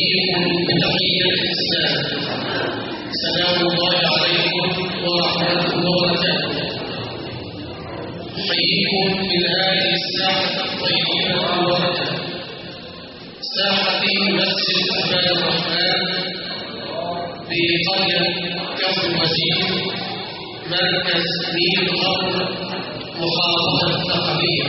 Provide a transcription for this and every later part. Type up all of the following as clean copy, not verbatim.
أحييكم بتحية الإسلام. سلام الله عليكم ورحمته وبركاته. أحييكم من هذه الساحة الطيبة المباركة، ساحة مسجد عباد الرحمن بقرية كفر الوزير، مركز نيل غرب، محافظة الثقفية.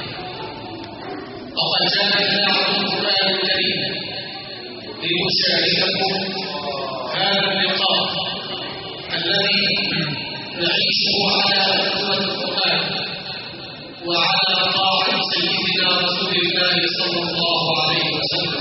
وقد جاء إذاعة القرآن الكريم لنشارككم هذا اللقاء الذي نعيشه على أسوة القرآن وعلى طاعة سيدنا رسول الله صلى الله عليه وسلم.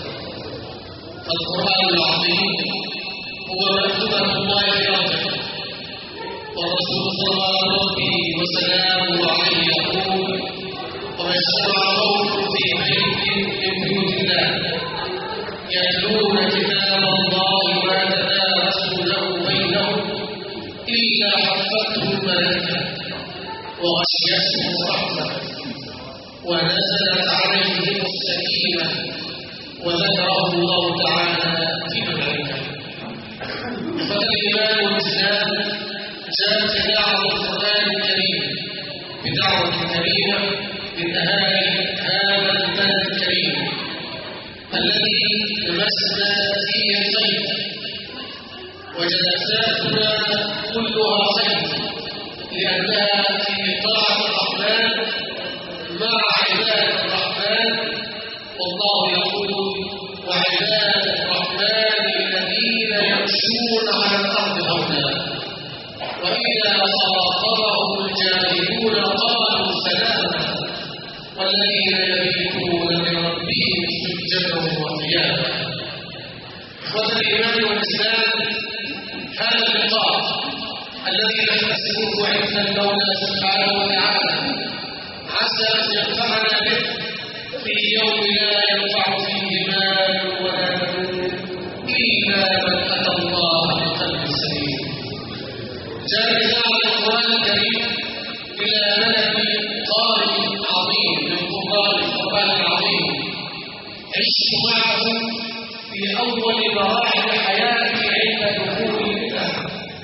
القرآن العظيم هو مكتوبة الله في أرضه، والرسول صلوات ربه وسلامه عليه يقول: وما اجتمع قوم في بيت من بيوت الله يتلون كتاب الله ويتدارسونه بينهم إلا حفتهم الملائكة وغشيتهم الرحمة ونزلت عليهم السكينة وذكرهم الله تعالى في من عنده. فالإيمان والإسلام جاءت إذاعة القرآن الكريم بدعوة كريمة من أهالي هذا البلد الكريم الذي لمسنا فيه الخير، وجلساتنا كلها خير، لأنها في طاعة الرحمن مع عباد الرحمن. والله يقول: وعباد الرحمن الذين يمشون على الأرض هونا وإذا خاطبهم الجاهلون قالوا سلاما والذين يبيتون لربهم سجدا وقياما. إخوة الإيمان والإسلام، هذا اللقاء الذي نحتسبه عند المولى سبحانه وتعالى عسى أن ينفعنا به في يوم لا ينفع فيه مال ولا بنون إلا من أتى الله بقلب سليم. جاء إذاعة القرآن الكريم إلى بلد قارئ عظيم من قراء القرآن العظيم، عشت معه في أول مراحل حياتي عند دخول الإسلام،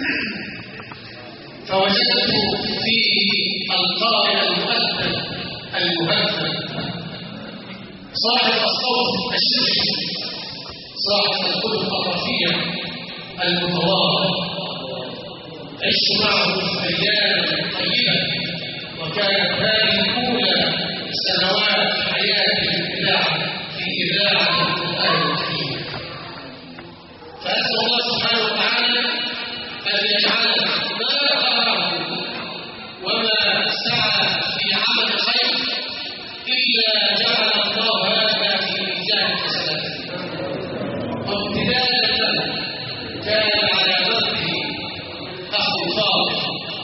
فوجدت فيه القارئ المهذب صاحب الصوت الشريف، صاحب الخلق الرفيع المتواضع. عشت معه أياما طيبة، وكانت هذه أولى سنوات حياتي في إذاعة القرآن الكريم. فأسأل الله سبحانه وتعالى أن يجعل ما أراه وما سعى في عمل خير إلا جعل الله هذا في ميزان حسناته. وامتدادا له كان على ظهره أخ صالح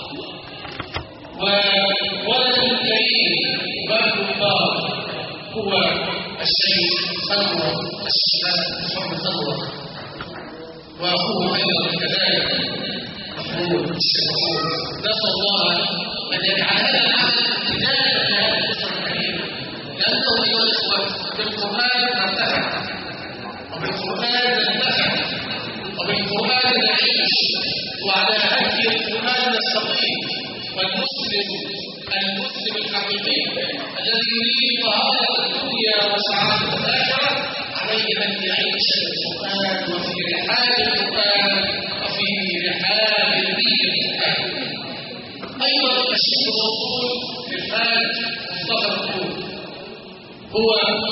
وولد كريم وابن مبارك هو الشيخ أنور محمد أنور، وأخوه أيضا كذلك محمود الشيخ محمود. نسأل الله أن يجعل هذا العمل امتدادا لهذه الأسرة الكريمة، لأنه أيها الإخوة بالقرآن نرتفع، وبالقرآن ننتفع، وبالقرآن نعيش، وعلى هدي القرآن نستقيم. والمسلم الحقيقي الذي يريد طهارة الدنيا وسعادة الآخرة عليه أن يعيش القرآن وفي رحاب القرآن وفي رحاب نية القرآن. أيضا الشيخ الرسول للحاج مصطفى القلوب هو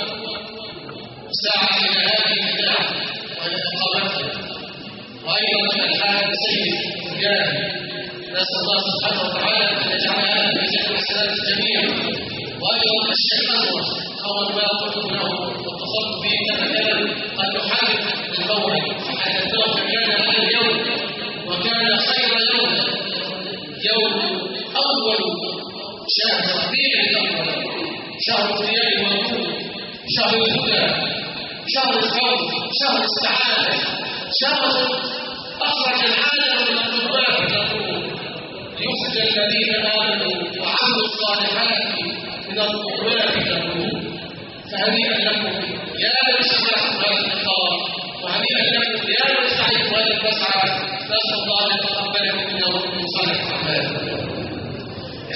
سعى إلى هذه البداية وإقامتها، وأيضا الحاج سيد مجاهد. نسأل الله سبحانه وتعالى أن يجعل هذا الميزان حسنات الجميع. وأيضا الشيخ أنور أول ما قلت له واتصلت به كما كان قد نحارب الموعد، فحدثناه فكان هذا اليوم وكان خير يوم أول شهر ربيع الأول، شهر الضياء والنور، شهر الهدى، شهر الفضل، شهر السعادة، شهر أخرج العالم من الظلمات إلى النور ليخرج الذين آمنوا وعملوا الصالحات من الظلمات إلى النور. فهنيئا لكم يا من شرفتم هذا اللقاء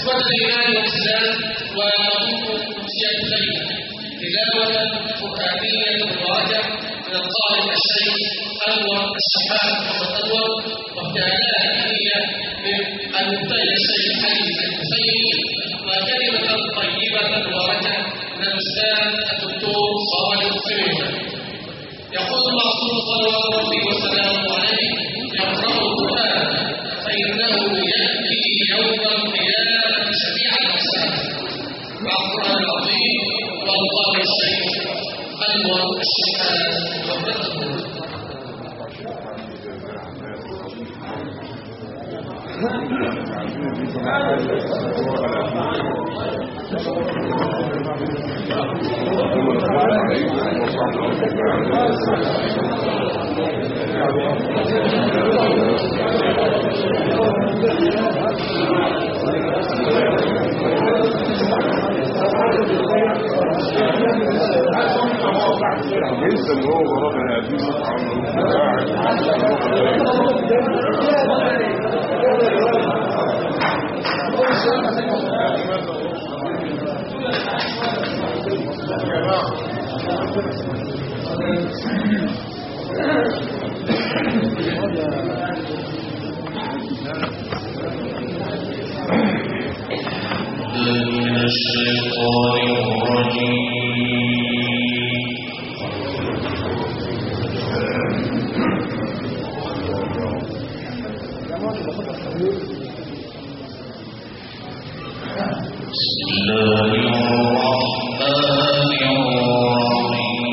إخوة الإيمان والإسلام، ونضم أمسية الليلة تلاوة قرآنية مباركة من القارئ الشيخ أنور الشحات محمد أنور، وابتهالات دينية من المبتهل الشيخ حديث الحسيني، وكلمة طيبة مباركة من الأستاذ الدكتور صالح سمير. يقول المعصوم صلوات ربي وسلامه عليه: يقرأ القرآن فإنه يأتي يوم القيامة شفيعا حسنا. مع القرآن العظيم والقارئ الشيخ أنور الشحات محمد أنور. ليس اللي هو ربنا يدينه من الشيطان الرجيم. بسم الله الرحمن الرحيم.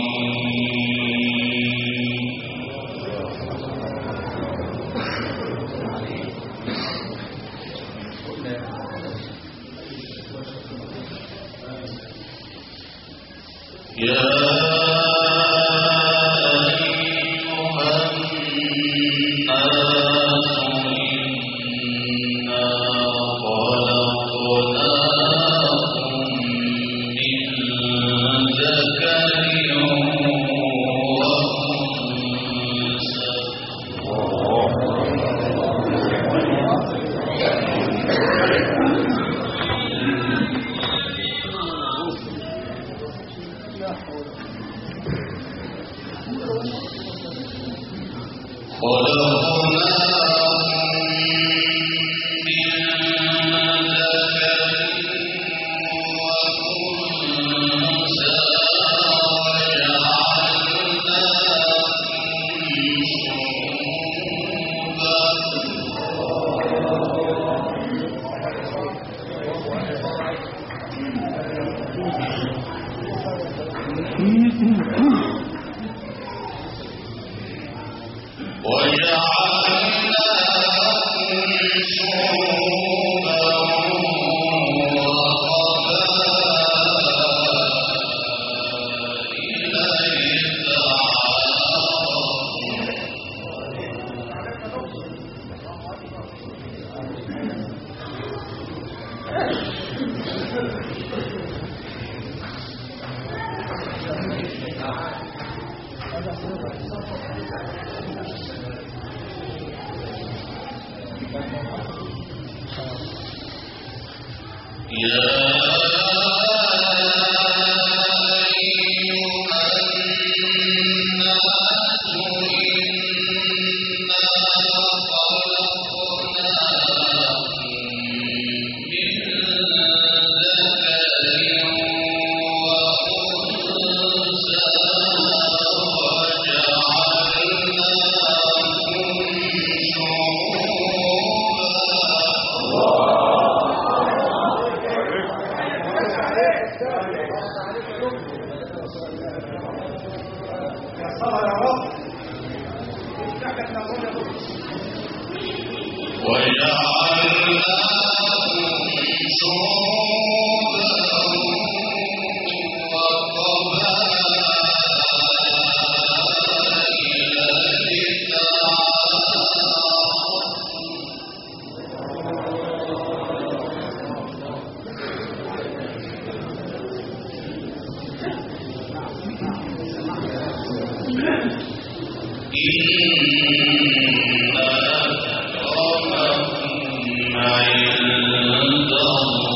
يا إن أكرمكم عند الله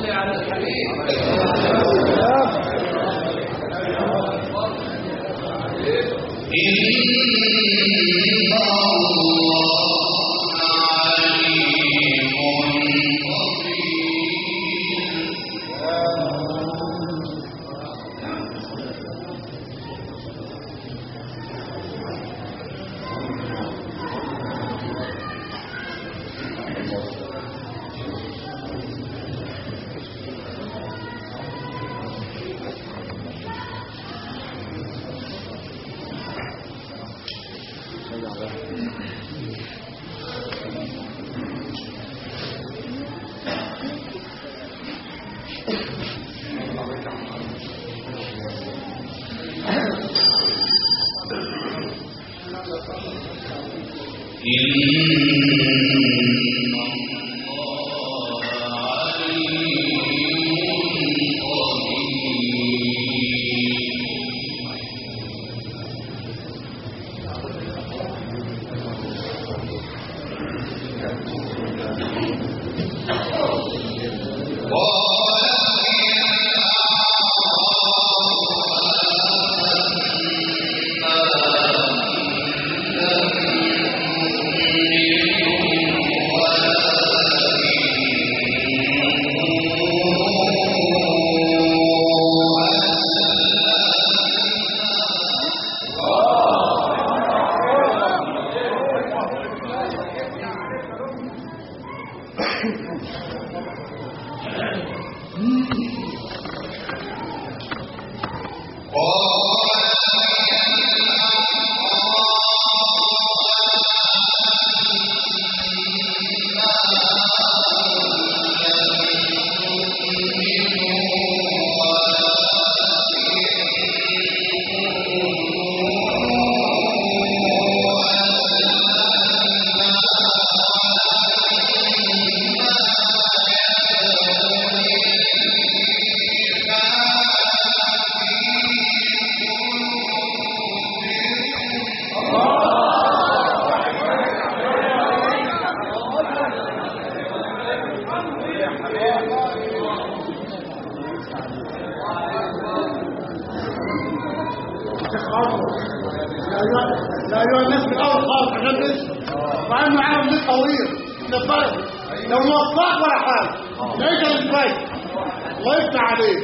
لا أيها الناس من أول خالص عشان نسمع وعنه عالم ليه طويل نفاذ لو موفق ولا حاجة ليس الكويس الله يفتح عليك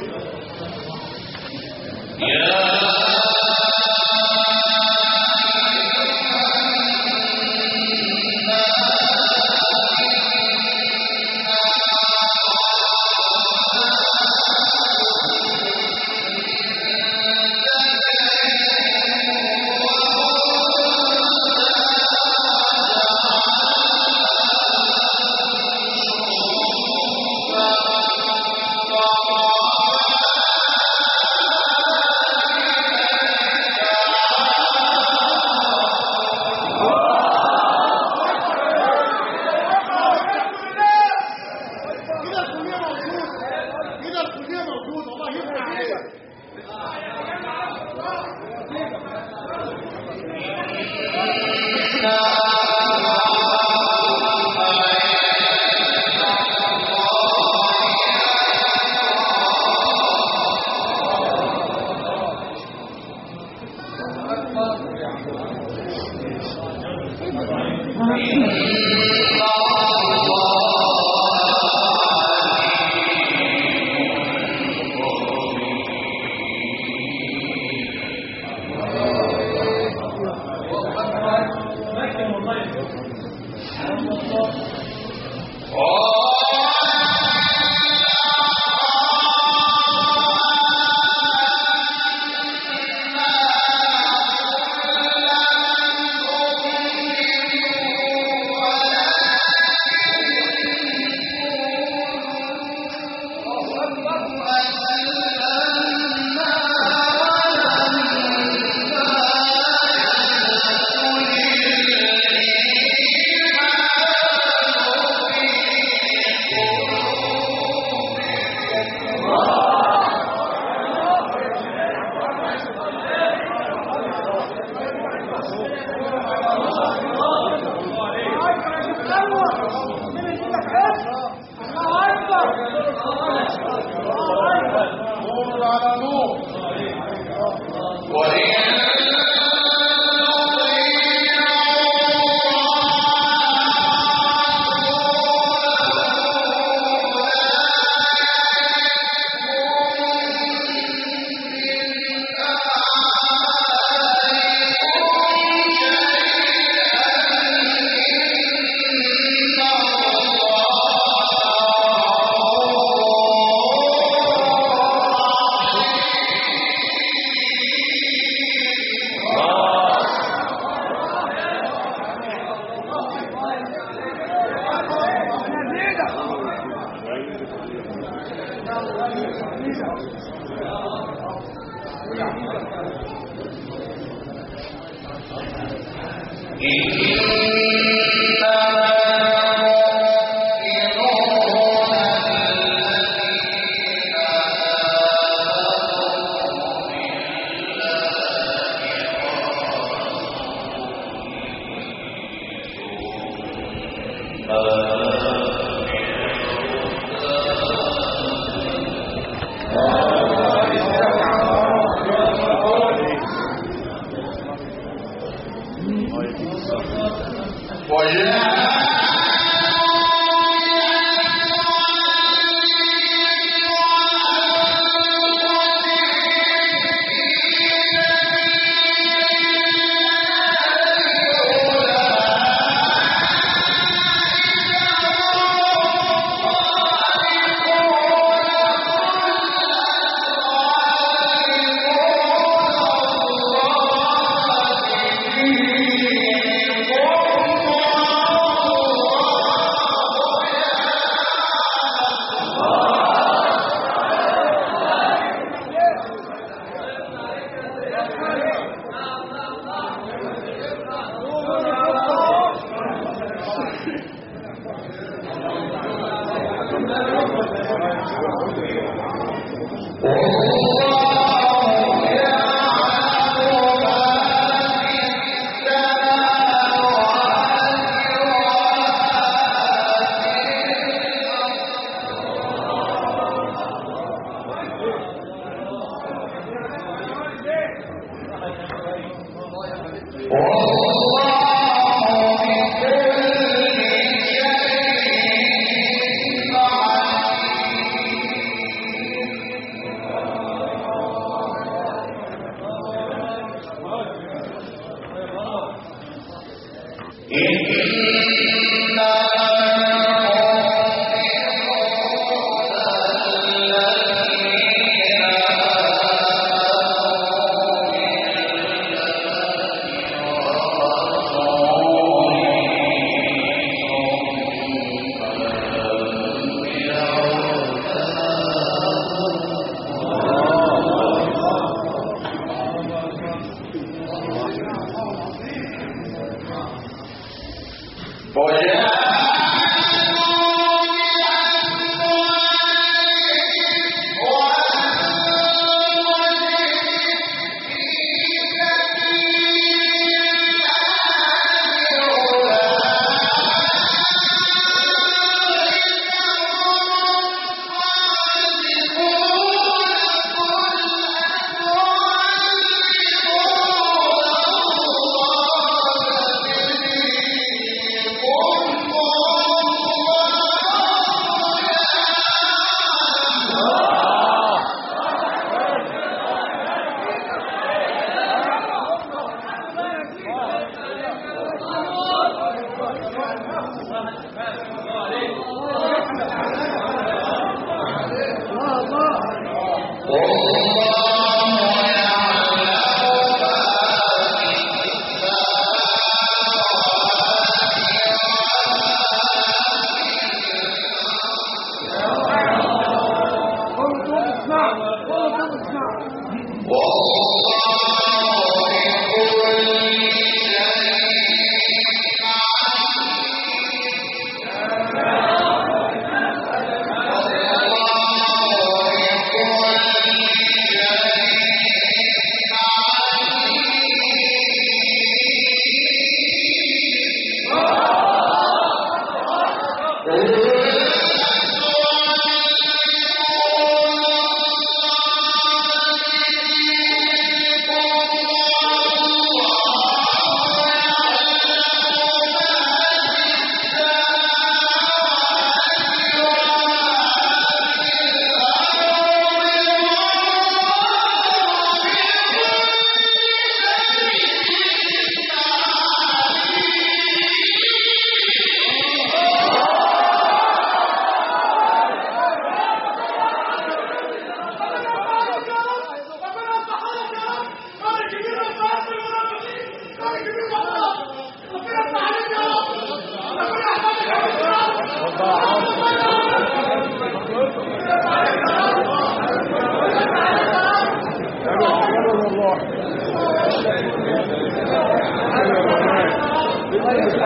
إِنَّا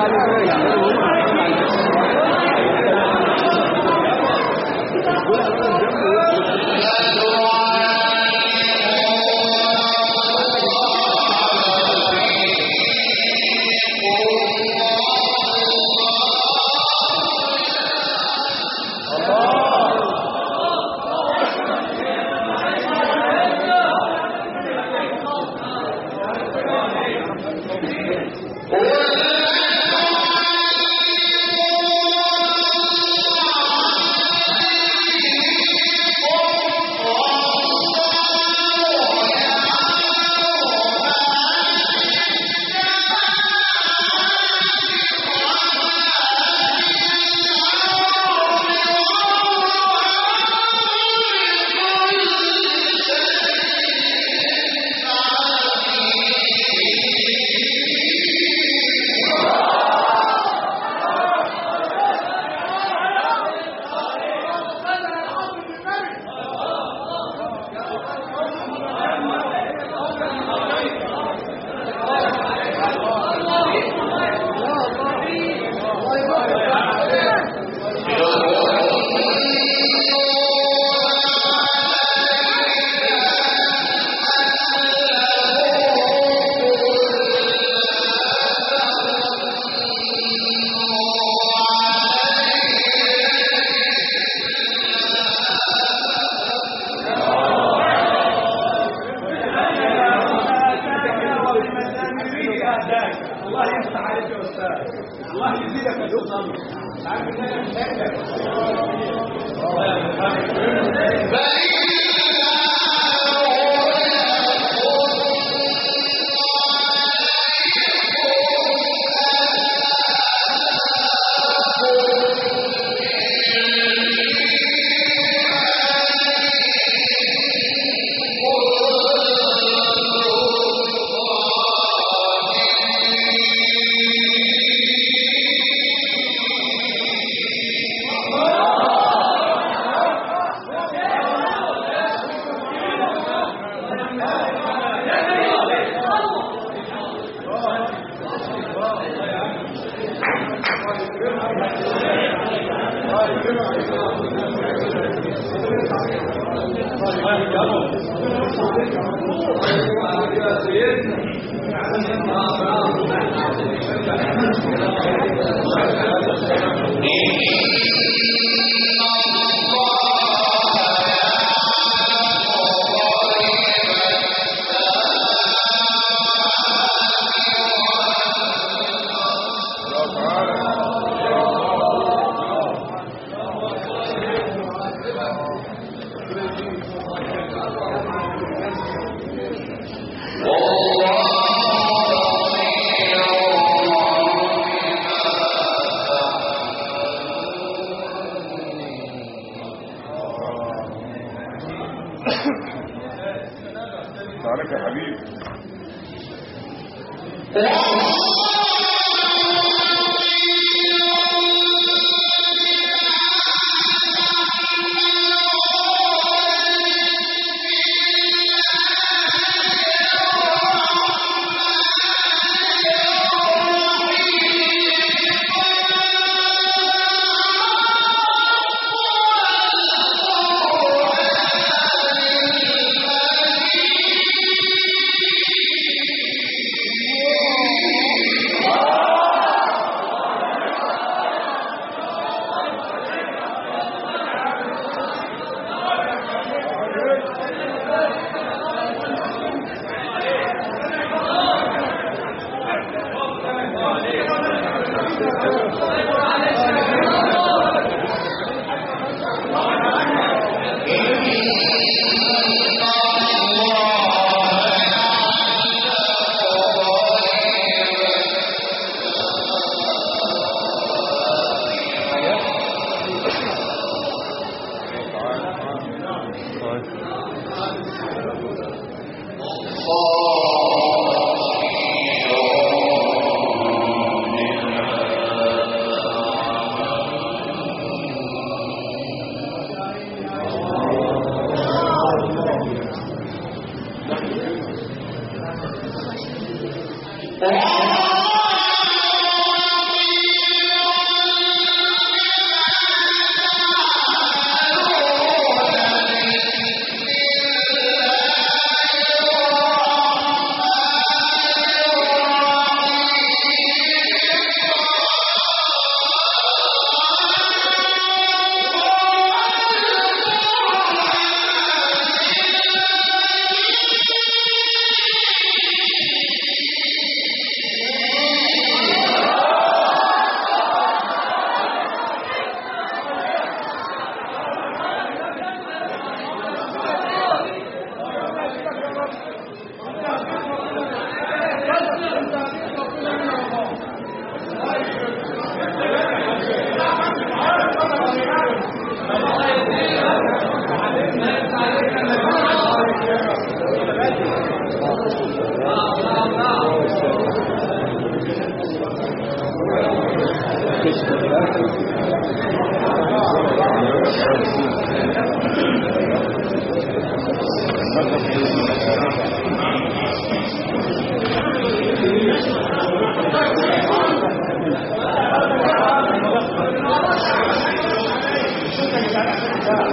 عليك يا حبيبي.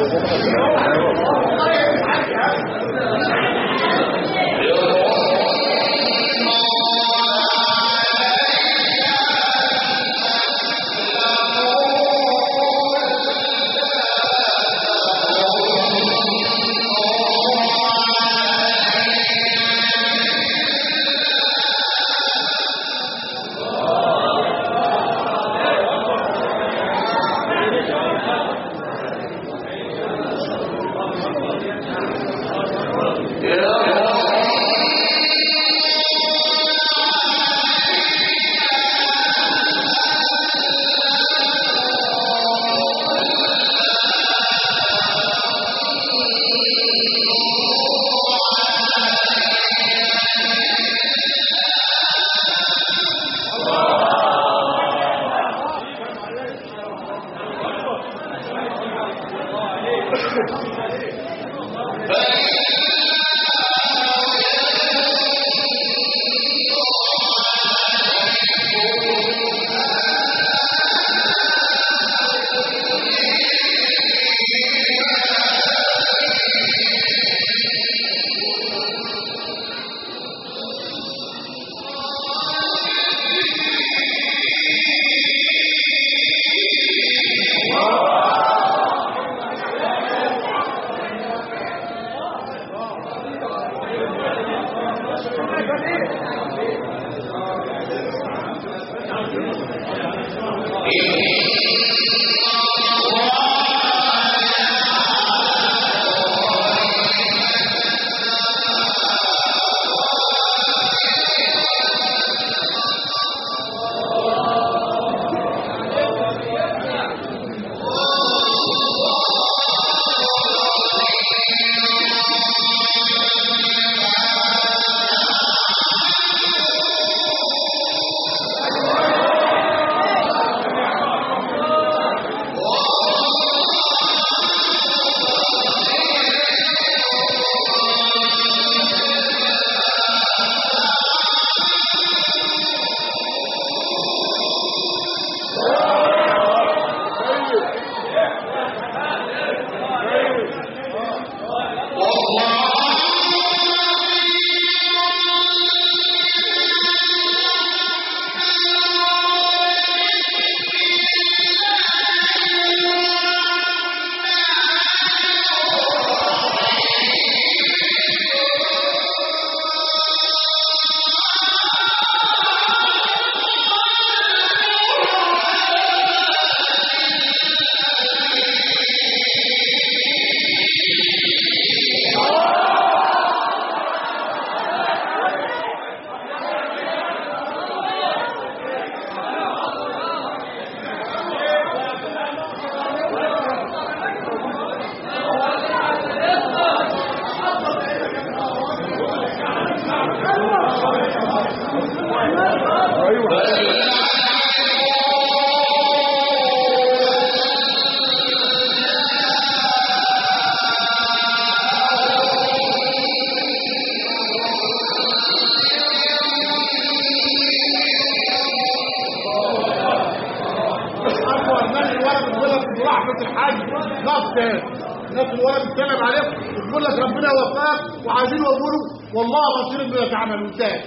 الناس الولد بتتكلم عليهم بتقول لك ربنا يوفقك وعايزين يقولوا والله بصير بما تعملوا تاني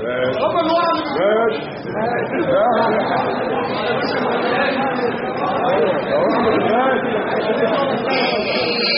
هم الولد ماشي